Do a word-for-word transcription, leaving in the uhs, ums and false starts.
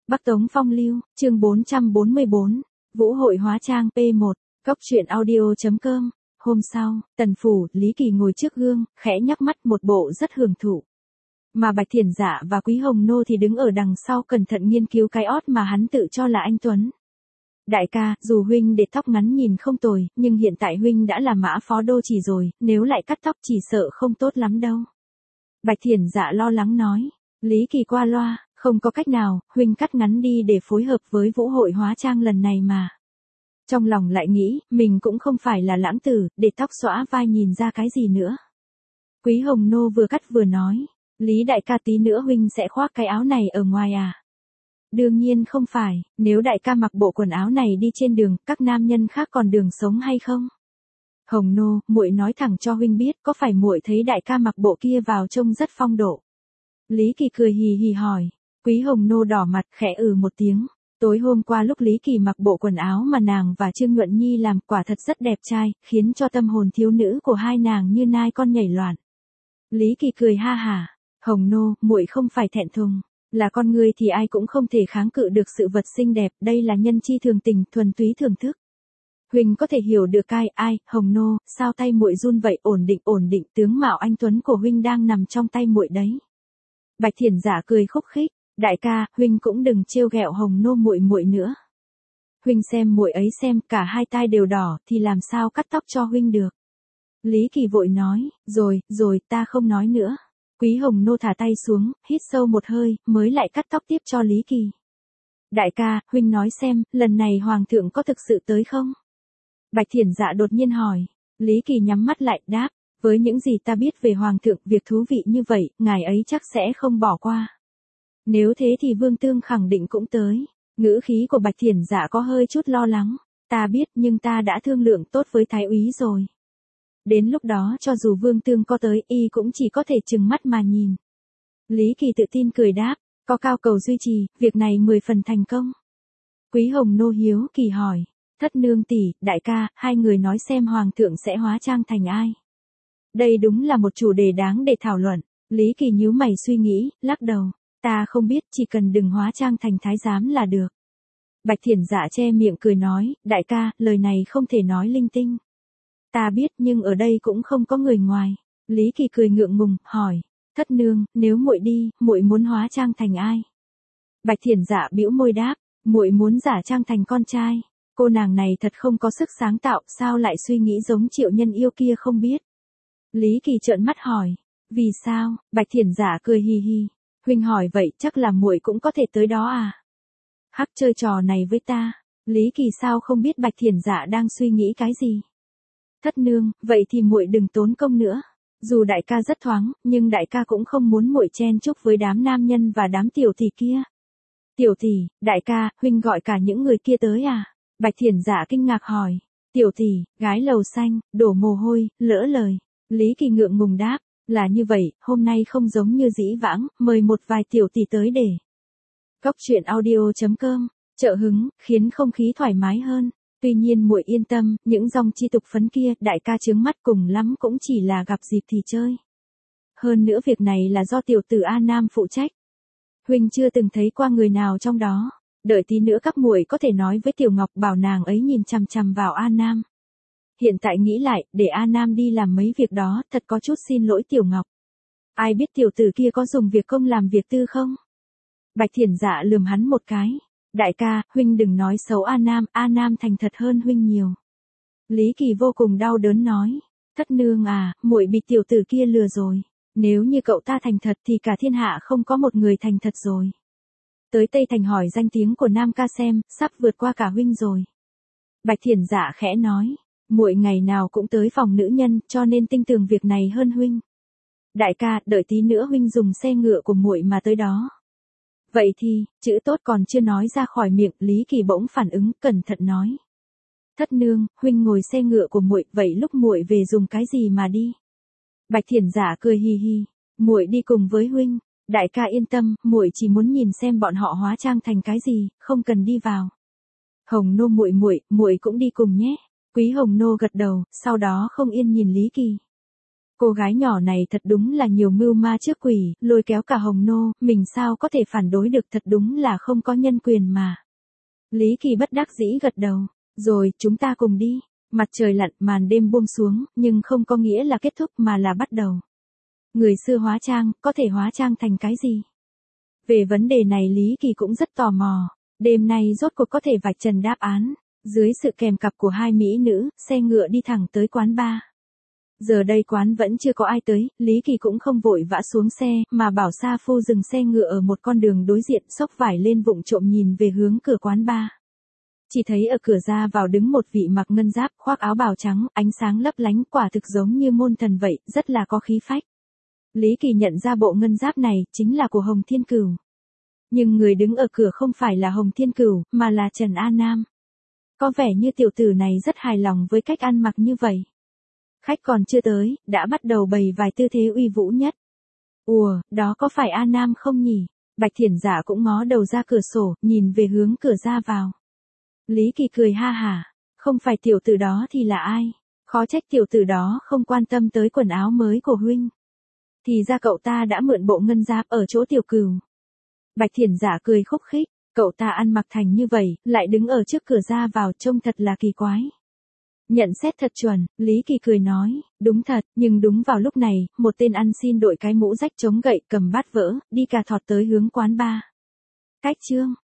Bắc Tống Phong Lưu, chương bốn trăm bốn mươi bốn, Vũ hội hóa trang P một, Cốc truyện audio.com. Hôm sau, Tần phủ, Lý Kỳ ngồi trước gương, khẽ nhắc mắt một bộ rất hưởng thụ. Mà Bạch Thiển Dạ và Quý Hồng Nô thì đứng ở đằng sau cẩn thận nghiên cứu cái ót mà hắn tự cho là anh tuấn. Đại ca, dù huynh để tóc ngắn nhìn không tồi, nhưng hiện tại huynh đã là mã phó đô chỉ rồi, nếu lại cắt tóc chỉ sợ không tốt lắm đâu. Bạch Thiển Dạ lo lắng nói. Lý Kỳ qua loa, không có cách nào, huynh cắt ngắn đi để phối hợp với vũ hội hóa trang lần này mà. Trong lòng lại nghĩ, mình cũng không phải là lãng tử, để tóc xõa vai nhìn ra cái gì nữa. Quý Hồng Nô vừa cắt vừa nói, Lý đại ca tí nữa huynh sẽ khoác cái áo này ở ngoài à? Đương nhiên không phải, nếu đại ca mặc bộ quần áo này đi trên đường, các nam nhân khác còn đường sống hay không? Hồng Nô, muội nói thẳng cho huynh biết, có phải muội thấy đại ca mặc bộ kia vào trông rất phong độ? Lý Kỳ cười hì hì hỏi. Quý Hồng Nô đỏ mặt, khẽ ừ một tiếng. Tối hôm qua lúc Lý Kỳ mặc bộ quần áo mà nàng và Trương Nhuận Nhi làm, quả thật rất đẹp trai, khiến cho tâm hồn thiếu nữ của hai nàng như nai con nhảy loạn. Lý Kỳ cười ha hả. Hồng Nô, muội không phải thẹn thùng, là con người thì ai cũng không thể kháng cự được sự vật xinh đẹp, đây là nhân chi thường tình, thuần túy thưởng thức. Huynh có thể hiểu được ai, ai, Hồng Nô, sao tay muội run vậy, ổn định, ổn định, tướng mạo anh tuấn của huynh đang nằm trong tay muội đấy. Bạch Thiển Dạ cười khúc khích, đại ca, huynh cũng đừng trêu ghẹo Hồng Nô muội muội nữa. Huynh xem muội ấy xem, cả hai tai đều đỏ, thì làm sao cắt tóc cho huynh được. Lý Kỳ vội nói, rồi, rồi, ta không nói nữa. Quý Hồng Nô thả tay xuống, hít sâu một hơi, mới lại cắt tóc tiếp cho Lý Kỳ. Đại ca, huynh nói xem, lần này Hoàng thượng có thực sự tới không? Bạch Thiển Dạ đột nhiên hỏi. Lý Kỳ nhắm mắt lại, đáp, với những gì ta biết về Hoàng thượng, việc thú vị như vậy, ngài ấy chắc sẽ không bỏ qua. Nếu thế thì Vương Tương khẳng định cũng tới. Ngữ khí của Bạch Thiển Dạ có hơi chút lo lắng. Ta biết, nhưng ta đã thương lượng tốt với Thái úy rồi. Đến lúc đó cho dù Vương Tương có tới, y cũng chỉ có thể trừng mắt mà nhìn. Lý Kỳ tự tin cười đáp, có cao cầu duy trì, việc này mười phần thành công. Quý Hồng Nô hiếu kỳ hỏi, thất nương tỷ, đại ca, hai người nói xem Hoàng thượng sẽ hóa trang thành ai? Đây đúng là một chủ đề đáng để thảo luận. Lý Kỳ nhíu mày suy nghĩ, lắc đầu, ta không biết, chỉ cần đừng hóa trang thành thái giám là được. Bạch Thiển Dạ che miệng cười nói, đại ca, lời này không thể nói linh tinh. Ta biết, nhưng ở đây cũng không có người ngoài. Lý Kỳ cười ngượng ngùng, hỏi, thất nương, nếu muội đi, muội muốn hóa trang thành ai? Bạch Thiển Dạ bĩu môi đáp, muội muốn giả trang thành con trai. Cô nàng này thật không có sức sáng tạo, sao lại suy nghĩ giống Triệu Nhân Yêu kia không biết. Lý Kỳ trợn mắt hỏi, vì sao? Bạch Thiển Dạ cười hì hì, huynh hỏi vậy chắc là muội cũng có thể tới đó à? Hắc chơi trò này với ta. Lý Kỳ sao không biết Bạch Thiển Dạ đang suy nghĩ cái gì? Thất nương, vậy thì muội đừng tốn công nữa. Dù đại ca rất thoáng, nhưng đại ca cũng không muốn muội chen chúc với đám nam nhân và đám tiểu tỷ kia. Tiểu tỷ, đại ca, huynh gọi cả những người kia tới à? Bạch Thiển Dạ kinh ngạc hỏi. Tiểu tỷ, gái lầu xanh, đổ mồ hôi, lỡ lời. Lý Kỳ ngượng ngùng đáp, là như vậy, hôm nay không giống như dĩ vãng, mời một vài tiểu tỷ tới để. Cốc truyện audio.com, trợ hứng, khiến không khí thoải mái hơn. Tuy nhiên muội yên tâm, những dòng chi tục phấn kia, đại ca chướng mắt cùng lắm cũng chỉ là gặp dịp thì chơi. Hơn nữa việc này là do tiểu tử A Nam phụ trách. Huynh chưa từng thấy qua người nào trong đó. Đợi tí nữa các muội có thể nói với Tiểu Ngọc bảo nàng ấy nhìn chằm chằm vào A Nam. Hiện tại nghĩ lại, để A Nam đi làm mấy việc đó, thật có chút xin lỗi Tiểu Ngọc. Ai biết tiểu tử kia có dùng việc công làm việc tư không? Bạch Thiển Dạ lườm hắn một cái. Đại ca, huynh đừng nói xấu A Nam, A Nam thành thật hơn huynh nhiều. Lý Kỳ vô cùng đau đớn nói, thất nương à, muội bị tiểu tử kia lừa rồi. Nếu như cậu ta thành thật thì cả thiên hạ không có một người thành thật rồi. Tới Tây Thành hỏi danh tiếng của Nam ca xem, sắp vượt qua cả huynh rồi. Bạch Thiển Dạ khẽ nói, muội ngày nào cũng tới phòng nữ nhân, cho nên tin tưởng việc này hơn huynh. Đại ca, đợi tí nữa huynh dùng xe ngựa của muội mà tới đó. Vậy thì, chữ tốt còn chưa nói ra khỏi miệng, Lý Kỳ bỗng phản ứng, cẩn thận nói. Thất nương, huynh ngồi xe ngựa của muội, vậy lúc muội về dùng cái gì mà đi? Bạch Thiển Dạ cười hì hì, muội đi cùng với huynh. Đại ca yên tâm, muội chỉ muốn nhìn xem bọn họ hóa trang thành cái gì, không cần đi vào. Hồng Nô muội muội, muội cũng đi cùng nhé. Quý Hồng Nô gật đầu, sau đó không yên nhìn Lý Kỳ. Cô gái nhỏ này thật đúng là nhiều mưu ma trước quỷ, lôi kéo cả Hồng Nô, mình sao có thể phản đối được, thật đúng là không có nhân quyền mà. Lý Kỳ bất đắc dĩ gật đầu, rồi, chúng ta cùng đi. Mặt trời lặn, màn đêm buông xuống, nhưng không có nghĩa là kết thúc mà là bắt đầu. Người xưa hóa trang, có thể hóa trang thành cái gì? Về vấn đề này Lý Kỳ cũng rất tò mò. Đêm nay rốt cuộc có thể vạch trần đáp án. Dưới sự kèm cặp của hai mỹ nữ, xe ngựa đi thẳng tới quán bar. Giờ đây quán vẫn chưa có ai tới, Lý Kỳ cũng không vội vã xuống xe, mà bảo Sa Phu dừng xe ngựa ở một con đường đối diện, xốc vải lên vụng trộm nhìn về hướng cửa quán bar. Chỉ thấy ở cửa ra vào đứng một vị mặc ngân giáp, khoác áo bào trắng, ánh sáng lấp lánh, quả thực giống như môn thần vậy, rất là có khí phách. Lý Kỳ nhận ra bộ ngân giáp này, chính là của Hồng Thiên Cửu. Nhưng người đứng ở cửa không phải là Hồng Thiên Cửu, mà là Trần A Nam. Có vẻ như tiểu tử này rất hài lòng với cách ăn mặc như vậy. Khách còn chưa tới, đã bắt đầu bày vài tư thế uy vũ nhất. Ùa, đó có phải A Nam không nhỉ? Bạch Thiển Giả cũng ngó đầu ra cửa sổ, nhìn về hướng cửa ra vào. Lý Kỳ cười ha hả, không phải tiểu tử đó thì là ai? Khó trách tiểu tử đó không quan tâm tới quần áo mới của huynh. Thì ra cậu ta đã mượn bộ ngân giáp ở chỗ tiểu cửu. Bạch Thiển Giả cười khúc khích, cậu ta ăn mặc thành như vậy, lại đứng ở trước cửa ra vào, trông thật là kỳ quái. Nhận xét thật chuẩn, Lý Kỳ cười nói, đúng thật, nhưng đúng vào lúc này, một tên ăn xin đội cái mũ rách chống gậy cầm bát vỡ, đi cà thọt tới hướng quán bar. Cách chương